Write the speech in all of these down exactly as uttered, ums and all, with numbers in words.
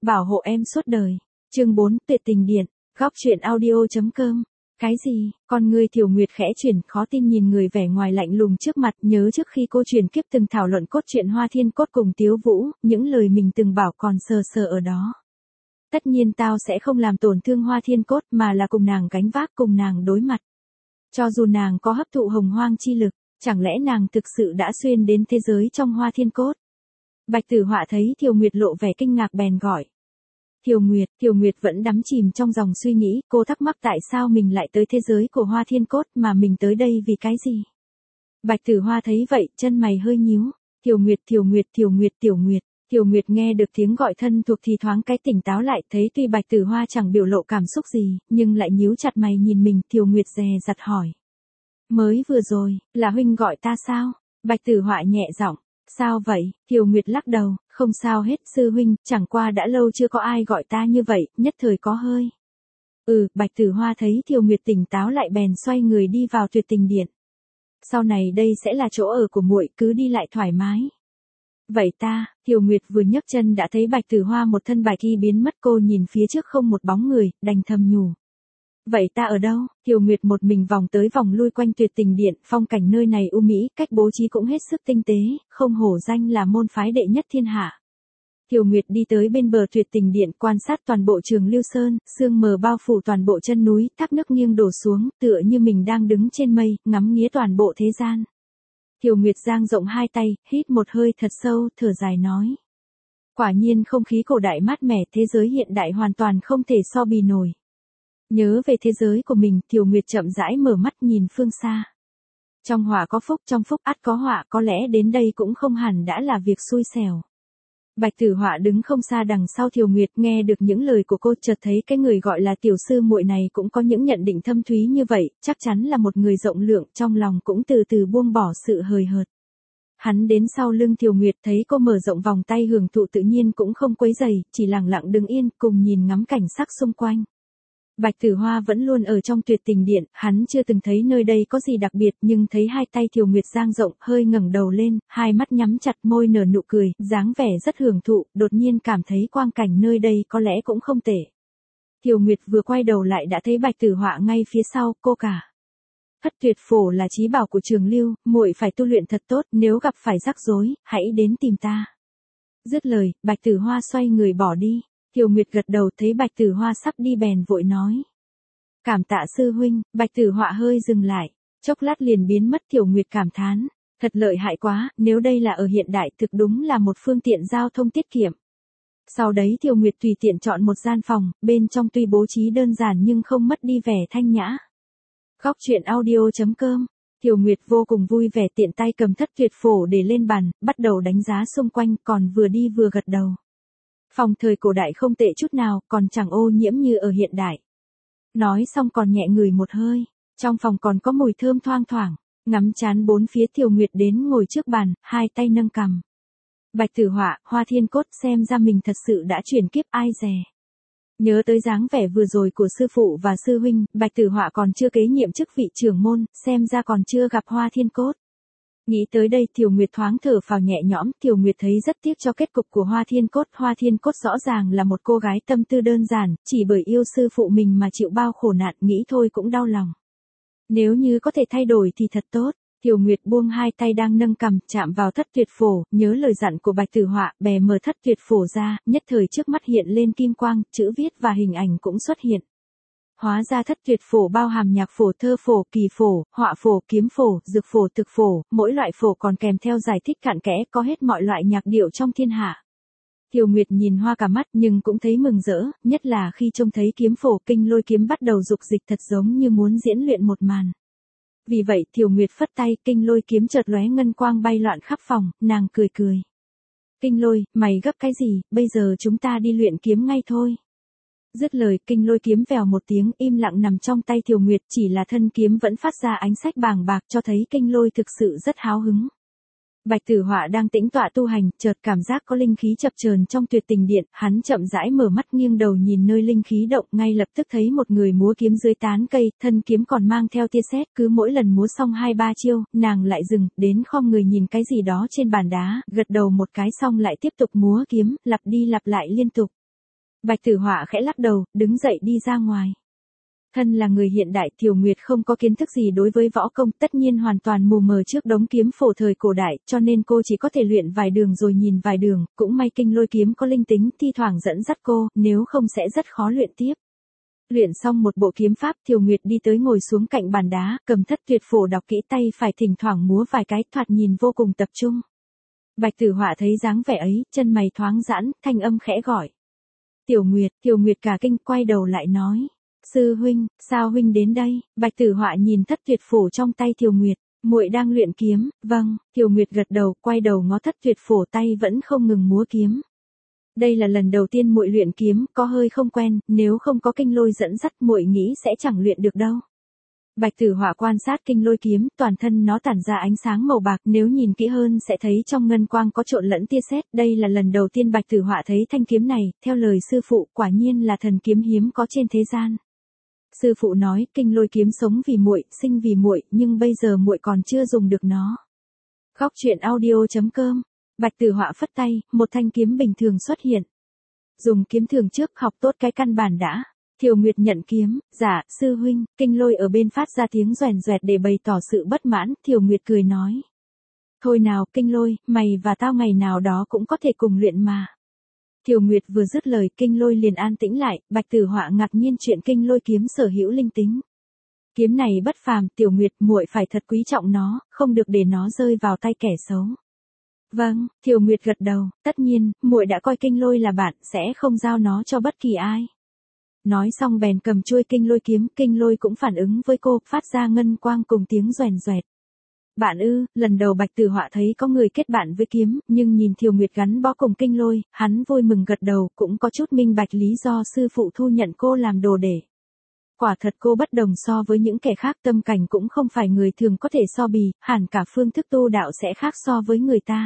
bảo hộ em suốt đời. Chương bốn, Tuyệt tình điện. Góc truyện audio chấm com. Cái gì? Con người Tiểu Nguyệt khẽ chuyển, khó tin nhìn người vẻ ngoài lạnh lùng trước mặt, nhớ trước khi cô chuyển kiếp từng thảo luận cốt truyện Hoa Thiên Cốt cùng Tiếu Vũ, những lời mình từng bảo còn sờ sờ ở đó. Tất nhiên tao sẽ không làm tổn thương Hoa Thiên Cốt mà là cùng nàng gánh vác, cùng nàng đối mặt. Cho dù nàng có hấp thụ hồng hoang chi lực, chẳng lẽ nàng thực sự đã xuyên đến thế giới trong Hoa Thiên Cốt? Bạch Tử Họa thấy Tiểu Nguyệt lộ vẻ kinh ngạc bèn gọi. Tiểu Nguyệt, Tiểu Nguyệt vẫn đắm chìm trong dòng suy nghĩ, cô thắc mắc tại sao mình lại tới thế giới của Hoa Thiên Cốt mà mình tới đây vì cái gì? Bạch Tử Hoa thấy vậy, chân mày hơi nhíu. Tiểu Nguyệt, Tiểu Nguyệt, Tiểu Nguyệt, Tiểu Nguyệt. Tiểu Nguyệt nghe được tiếng gọi thân thuộc thì thoáng cái tỉnh táo lại, thấy tuy Bạch Tử Hoa chẳng biểu lộ cảm xúc gì, nhưng lại nhíu chặt mày nhìn mình. Tiểu Nguyệt dè dặt hỏi. Mới vừa rồi, là huynh gọi ta sao? Bạch Tử Họa nhẹ giọng. Sao vậy? Tiểu Nguyệt lắc đầu, không sao hết sư huynh, chẳng qua đã lâu chưa có ai gọi ta như vậy, nhất thời có hơi. Ừ, Bạch Tử Hoa thấy Tiểu Nguyệt tỉnh táo lại bèn xoay người đi vào Tuyệt tình điện. Sau này đây sẽ là chỗ ở của muội, cứ đi lại thoải mái. Vậy ta, Tiểu Nguyệt vừa nhấc chân đã thấy Bạch Tử Hoa một thân bạch y biến mất, cô nhìn phía trước không một bóng người, đành thầm nhủ. Vậy ta ở đâu? Tiểu Nguyệt một mình vòng tới vòng lui quanh Tuyệt tình điện, phong cảnh nơi này u mỹ, cách bố trí cũng hết sức tinh tế, không hổ danh là môn phái đệ nhất thiên hạ. Tiểu Nguyệt đi tới bên bờ Tuyệt tình điện, quan sát toàn bộ Trường Lưu Sơn, sương mờ bao phủ toàn bộ chân núi, thác nước nghiêng đổ xuống, tựa như mình đang đứng trên mây, ngắm nghía toàn bộ thế gian. Tiểu Nguyệt dang rộng hai tay, hít một hơi thật sâu, thở dài nói. Quả nhiên không khí cổ đại mát mẻ, thế giới hiện đại hoàn toàn không thể so bì nổi. Nhớ về thế giới của mình, Tiểu Nguyệt chậm rãi mở mắt nhìn phương xa. Trong họa có phúc, trong phúc ắt có họa, có lẽ đến đây cũng không hẳn đã là việc xui xẻo. Bạch Tử Họa đứng không xa đằng sau Tiểu Nguyệt, nghe được những lời của cô, chợt thấy cái người gọi là tiểu sư muội này cũng có những nhận định thâm thúy như vậy, chắc chắn là một người rộng lượng, trong lòng cũng từ từ buông bỏ sự hời hợt. Hắn đến sau lưng Tiểu Nguyệt, thấy cô mở rộng vòng tay hưởng thụ tự nhiên cũng không quấy rầy, chỉ lặng lặng đứng yên cùng nhìn ngắm cảnh sắc xung quanh. Bạch Tử Hoa vẫn luôn ở trong Tuyệt tình điện, hắn chưa từng thấy nơi đây có gì đặc biệt, nhưng thấy hai tay Tiểu Nguyệt dang rộng, hơi ngẩng đầu lên, hai mắt nhắm chặt, môi nở nụ cười, dáng vẻ rất hưởng thụ, đột nhiên cảm thấy quang cảnh nơi đây có lẽ cũng không tệ. Tiểu Nguyệt vừa quay đầu lại đã thấy Bạch Tử Họa ngay phía sau, cô cả. Thất tuyệt phổ là chí bảo của Trường Lưu, muội phải tu luyện thật tốt, nếu gặp phải rắc rối, hãy đến tìm ta. Dứt lời, Bạch Tử Hoa xoay người bỏ đi. Tiểu Nguyệt gật đầu, thấy Bạch Tử Hoa sắp đi bèn vội nói. Cảm tạ sư huynh. Bạch Tử Họa hơi dừng lại, chốc lát liền biến mất. Tiểu Nguyệt cảm thán. Thật lợi hại quá, nếu đây là ở hiện đại thực đúng là một phương tiện giao thông tiết kiệm. Sau đấy Tiểu Nguyệt tùy tiện chọn một gian phòng, bên trong tuy bố trí đơn giản nhưng không mất đi vẻ thanh nhã. Góc truyện audio chấm com. Tiểu Nguyệt vô cùng vui vẻ tiện tay cầm thất tuyệt phổ để lên bàn, bắt đầu đánh giá xung quanh, còn vừa đi vừa gật đầu. Phòng thời cổ đại không tệ chút nào, còn chẳng ô nhiễm như ở hiện đại. Nói xong còn nhẹ ngửi một hơi, trong phòng còn có mùi thơm thoang thoảng, ngắm chán bốn phía. Tiểu Nguyệt đến ngồi trước bàn, hai tay nâng cằm. Bạch Tử Họa, Hoa Thiên Cốt, xem ra mình thật sự đã chuyển kiếp, ai dè. Nhớ tới dáng vẻ vừa rồi của sư phụ và sư huynh, Bạch Tử Họa còn chưa kế nhiệm chức vị trưởng môn, xem ra còn chưa gặp Hoa Thiên Cốt. Nghĩ tới đây Tiểu Nguyệt thoáng thở phào nhẹ nhõm. Tiểu Nguyệt thấy rất tiếc cho kết cục của Hoa Thiên Cốt. Hoa Thiên Cốt rõ ràng là một cô gái tâm tư đơn giản, chỉ bởi yêu sư phụ mình mà chịu bao khổ nạn, nghĩ thôi cũng đau lòng. Nếu như có thể thay đổi thì thật tốt. Tiểu Nguyệt buông hai tay đang nâng cằm, chạm vào thất tuyệt phổ, nhớ lời dặn của Bạch Tử Họa, bè mở thất tuyệt phổ ra, nhất thời trước mắt hiện lên kim quang, chữ viết và hình ảnh cũng xuất hiện. Hóa ra thất tuyệt phổ bao hàm nhạc phổ, thơ phổ, kỳ phổ, họa phổ, kiếm phổ, dược phổ, thực phổ, mỗi loại phổ còn kèm theo giải thích cặn kẽ, có hết mọi loại nhạc điệu trong thiên hạ. Tiểu Nguyệt nhìn hoa cả mắt nhưng cũng thấy mừng rỡ, nhất là khi trông thấy kiếm phổ, kinh lôi kiếm bắt đầu dục dịch thật giống như muốn diễn luyện một màn. Vì vậy Tiểu Nguyệt phất tay, kinh lôi kiếm chợt lóe ngân quang bay loạn khắp phòng, nàng cười cười. Kinh lôi, mày gấp cái gì, bây giờ chúng ta đi luyện kiếm ngay thôi. Dứt lời, kinh lôi kiếm vèo một tiếng im lặng nằm trong tay Tiểu Nguyệt, chỉ là thân kiếm vẫn phát ra ánh sách bàng bạc cho thấy kinh lôi thực sự rất háo hứng. Bạch Tử Họa đang tĩnh tọa tu hành, chợt cảm giác có linh khí chập chờn trong Tuyệt tình điện, hắn chậm rãi mở mắt nghiêng đầu nhìn nơi linh khí động, ngay lập tức thấy một người múa kiếm dưới tán cây, thân kiếm còn mang theo tia sét, cứ mỗi lần múa xong hai ba chiêu, nàng lại dừng, đến khom người nhìn cái gì đó trên bàn đá, gật đầu một cái xong lại tiếp tục múa kiếm, lặp đi lặp lại liên tục. Bạch Tử Họa khẽ lắc đầu, đứng dậy đi ra ngoài. Thân là người hiện đại, Thiều Nguyệt không có kiến thức gì đối với võ công, tất nhiên hoàn toàn mù mờ trước đống kiếm phổ thời cổ đại, cho nên cô chỉ có thể luyện vài đường rồi nhìn vài đường, cũng may kinh lôi kiếm có linh tính, thi thoảng dẫn dắt cô, nếu không sẽ rất khó luyện tiếp. Luyện xong một bộ kiếm pháp, Thiều Nguyệt đi tới ngồi xuống cạnh bàn đá, cầm thất tuyệt phổ đọc kỹ, tay phải thỉnh thoảng múa vài cái, thoạt nhìn vô cùng tập trung. Bạch Tử Họa thấy dáng vẻ ấy, chân mày thoáng giãn, thanh âm khẽ gọi. Tiểu Nguyệt, Thiều Nguyệt cả kinh, quay đầu lại nói. Sư huynh, sao huynh đến đây? Bạch Tử Họa nhìn thất tuyệt phổ trong tay Thiều Nguyệt, muội đang luyện kiếm. Vâng, Thiều Nguyệt gật đầu, quay đầu ngó thất tuyệt phổ, tay vẫn không ngừng múa kiếm. Đây là lần đầu tiên muội luyện kiếm, có hơi không quen, nếu không có kinh lôi dẫn dắt muội nghĩ sẽ chẳng luyện được đâu. Bạch Tử Họa quan sát kinh lôi kiếm, toàn thân nó tản ra ánh sáng màu bạc, nếu nhìn kỹ hơn sẽ thấy trong ngân quang có trộn lẫn tia sét, đây là lần đầu tiên Bạch Tử Họa thấy thanh kiếm này, theo lời sư phụ, quả nhiên là thần kiếm hiếm có trên thế gian. Sư phụ nói, kinh lôi kiếm sống vì muội, sinh vì muội, nhưng bây giờ muội còn chưa dùng được nó. Góc truyện audio chấm com. Bạch Tử Họa phất tay, một thanh kiếm bình thường xuất hiện. Dùng kiếm thường trước, học tốt cái căn bản đã. Thiều Nguyệt nhận kiếm, dạ, sư huynh. Kinh lôi ở bên phát ra tiếng doèn doẹt để bày tỏ sự bất mãn, Thiều Nguyệt cười nói. Thôi nào, kinh lôi, mày và tao ngày nào đó cũng có thể cùng luyện mà. Thiều Nguyệt vừa dứt lời, kinh lôi liền an tĩnh lại, Bạch Tử Họa ngạc nhiên chuyện kinh lôi kiếm sở hữu linh tính. Kiếm này bất phàm, Tiểu Nguyệt, muội phải thật quý trọng nó, không được để nó rơi vào tay kẻ xấu. Vâng, Thiều Nguyệt gật đầu, tất nhiên, muội đã coi kinh lôi là bạn, sẽ không giao nó cho bất kỳ ai. Nói xong bèn cầm chuôi kinh lôi kiếm, kinh lôi cũng phản ứng với cô, phát ra ngân quang cùng tiếng doèn doẹt. Bạn ư, lần đầu Bạch Tử Họa thấy có người kết bạn với kiếm, nhưng nhìn Thiều Nguyệt gắn bó cùng kinh lôi, hắn vui mừng gật đầu, cũng có chút minh bạch lý do sư phụ thu nhận cô làm đồ để. Quả thật cô bất đồng so với những kẻ khác, tâm cảnh cũng không phải người thường có thể so bì, hẳn cả phương thức tu đạo sẽ khác so với người ta.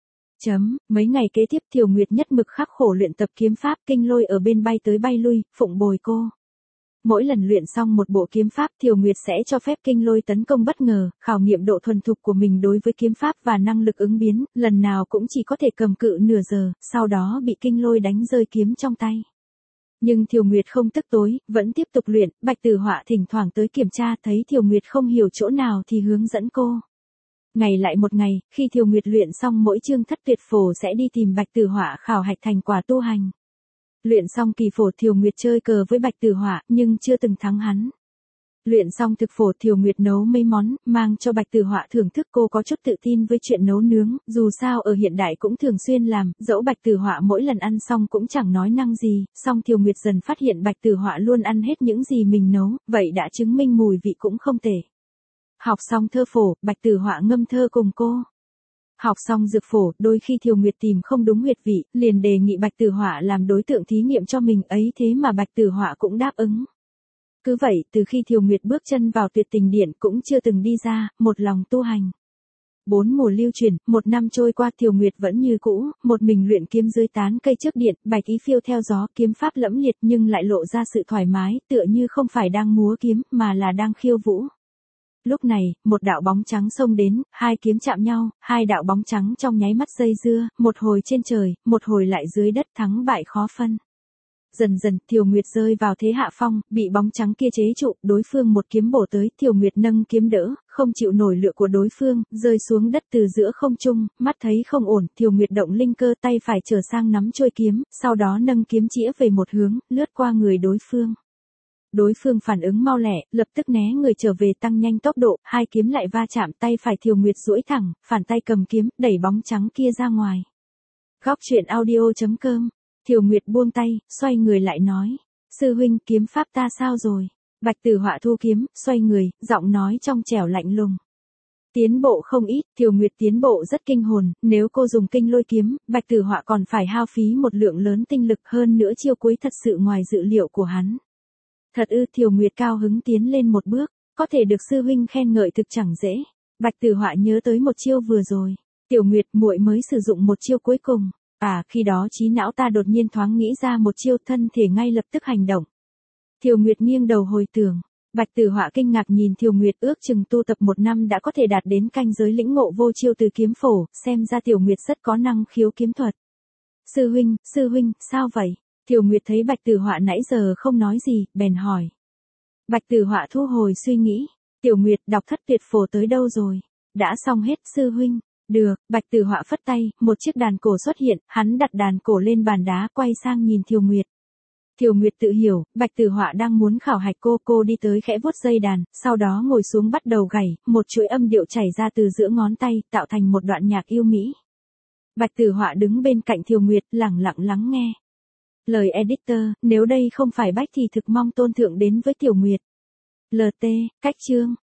Chấm, mấy ngày kế tiếp Thiều Nguyệt nhất mực khắc khổ luyện tập kiếm pháp, kinh lôi ở bên bay tới bay lui, phụng bồi cô. Mỗi lần luyện xong một bộ kiếm pháp, Thiều Nguyệt sẽ cho phép kinh lôi tấn công bất ngờ, khảo nghiệm độ thuần thục của mình đối với kiếm pháp và năng lực ứng biến, lần nào cũng chỉ có thể cầm cự nửa giờ, sau đó bị kinh lôi đánh rơi kiếm trong tay. Nhưng Thiều Nguyệt không tức tối, vẫn tiếp tục luyện, Bạch Tử Họa thỉnh thoảng tới kiểm tra, thấy Thiều Nguyệt không hiểu chỗ nào thì hướng dẫn cô. Ngày lại một ngày, khi Thiều Nguyệt luyện xong mỗi chương thất tuyệt phổ sẽ đi tìm Bạch Tử Họa khảo hạch thành quả tu hành. Luyện xong kỳ phổ, Thiều Nguyệt chơi cờ với Bạch Tử Họa, nhưng chưa từng thắng hắn. Luyện xong thực phổ, Thiều Nguyệt nấu mấy món, mang cho Bạch Tử Họa thưởng thức, cô có chút tự tin với chuyện nấu nướng, dù sao ở hiện đại cũng thường xuyên làm, dẫu Bạch Tử Họa mỗi lần ăn xong cũng chẳng nói năng gì, song Thiều Nguyệt dần phát hiện Bạch Tử Họa luôn ăn hết những gì mình nấu, vậy đã chứng minh mùi vị cũng không tệ. Học xong thơ phổ, Bạch Tử Họa ngâm thơ cùng cô. Học xong dược phổ, đôi khi Thiều Nguyệt tìm không đúng huyệt vị, liền đề nghị Bạch Tử Họa làm đối tượng thí nghiệm cho mình, ấy thế mà Bạch Tử Họa cũng đáp ứng. Cứ vậy, từ khi Thiều Nguyệt bước chân vào Tuyệt Tình Điện cũng chưa từng đi ra, một lòng tu hành. Bốn mùa lưu truyền, một năm trôi qua, Thiều Nguyệt vẫn như cũ, một mình luyện kiếm dưới tán cây trước điện, bạch ý phiêu theo gió, kiếm pháp lẫm liệt nhưng lại lộ ra sự thoải mái, tựa như không phải đang múa kiếm, mà là đang khiêu vũ. Lúc này, một đạo bóng trắng xông đến, hai kiếm chạm nhau, hai đạo bóng trắng trong nháy mắt dây dưa, một hồi trên trời, một hồi lại dưới đất, thắng bại khó phân. Dần dần, Thiều Nguyệt rơi vào thế hạ phong, bị bóng trắng kia chế trụ, đối phương một kiếm bổ tới, Thiều Nguyệt nâng kiếm đỡ, không chịu nổi lửa của đối phương, rơi xuống đất từ giữa không trung, mắt thấy không ổn, Thiều Nguyệt động linh cơ, tay phải trở sang nắm trôi kiếm, sau đó nâng kiếm chĩa về một hướng, lướt qua người đối phương. Đối phương phản ứng mau lẹ, lập tức né người trở về, tăng nhanh tốc độ, hai kiếm lại va chạm, tay phải Thiều Nguyệt duỗi thẳng, phản tay cầm kiếm, đẩy bóng trắng kia ra ngoài. Góc truyện audio chấm com. Thiều Nguyệt buông tay, xoay người lại nói, sư huynh, kiếm pháp ta sao rồi? Bạch Tử Họa thu kiếm, xoay người, giọng nói trong trẻo lạnh lùng. Tiến bộ không ít, Thiều Nguyệt tiến bộ rất kinh hồn, nếu cô dùng kinh lôi kiếm, Bạch Tử Họa còn phải hao phí một lượng lớn tinh lực, hơn nữa chiêu cuối thật sự ngoài dự liệu của hắn. Thật ư? Thiều Nguyệt cao hứng tiến lên một bước, có thể được sư huynh khen ngợi thực chẳng dễ. Bạch Tử Họa nhớ tới một chiêu vừa rồi, Tiểu Nguyệt, muội mới sử dụng một chiêu cuối cùng. À, khi đó trí não ta đột nhiên thoáng nghĩ ra một chiêu, thân thể ngay lập tức hành động. Thiều Nguyệt nghiêng đầu hồi tưởng. Bạch Tử Họa kinh ngạc nhìn Thiều Nguyệt, ước chừng tu tập một năm đã có thể đạt đến canh giới lĩnh ngộ vô chiêu từ kiếm phổ, xem ra Tiểu Nguyệt rất có năng khiếu kiếm thuật. Sư huynh, sư huynh, sao vậy? Thiều Nguyệt thấy Bạch Tử Họa nãy giờ không nói gì, bèn hỏi. Bạch Tử Họa thu hồi suy nghĩ. Tiểu Nguyệt, đọc thất tuyệt phổ tới đâu rồi? Đã xong hết sư huynh. Được, Bạch Tử Họa phất tay, một chiếc đàn cổ xuất hiện, hắn đặt đàn cổ lên bàn đá, quay sang nhìn Thiều Nguyệt. Thiều Nguyệt tự hiểu, Bạch Tử Họa đang muốn khảo hạch cô, cô đi tới khẽ vuốt dây đàn, sau đó ngồi xuống bắt đầu gảy, một chuỗi âm điệu chảy ra từ giữa ngón tay, tạo thành một đoạn nhạc yêu mỹ. Bạch Tử Họa đứng bên cạnh Thiều Nguyệt, lẳng lặng lắng nghe. Lời editor, nếu đây không phải bách thì thực mong tôn thượng đến với Tiểu Nguyệt. lờ tê, cách chương.